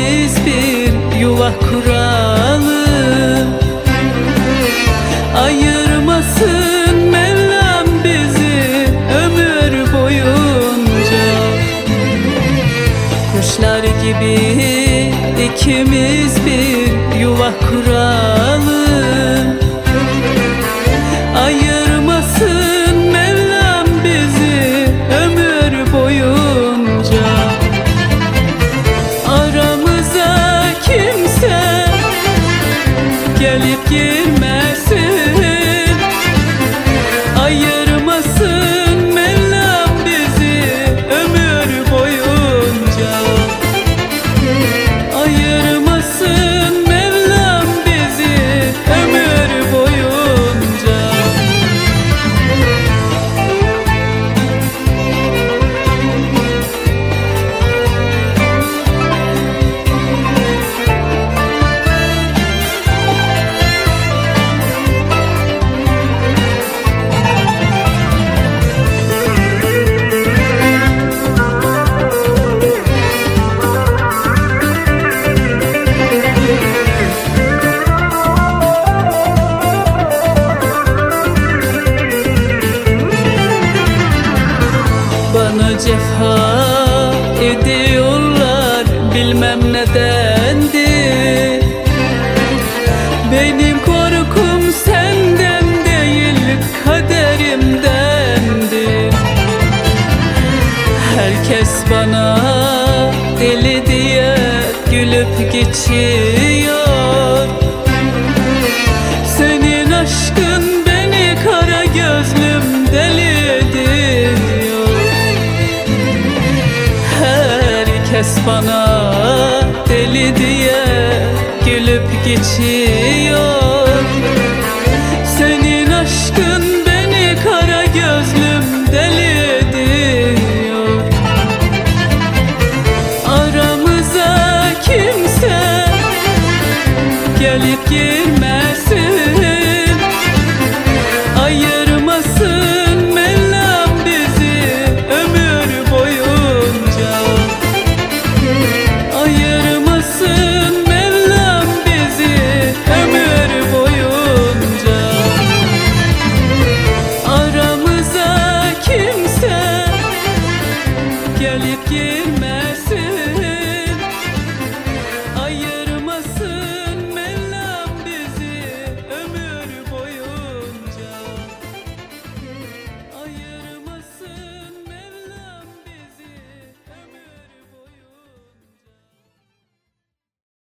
ikimiz bir yuva kuralım. Ayırmasın Mevlam bizi ömür boyunca. Kuşlar gibi ikimiz bir yuva kuralım. Ayırmasın Mevlam bizi ömür boyunca. Aramıza kimse gelip girmesin. Ayırmasın Mevlam bizi ömür boyunca. Ayırmasın Mevlam bizi ömür boyunca. Bana cefa ediyorlar, bilmem nedendir. Benim korkum senden değil, kaderimdendir. Herkes bana deli diye gülüp geçiyor. Senin aşkın beni kara gözlüm deli ediyor. Herkes bana deli diye gülüp geçiyor.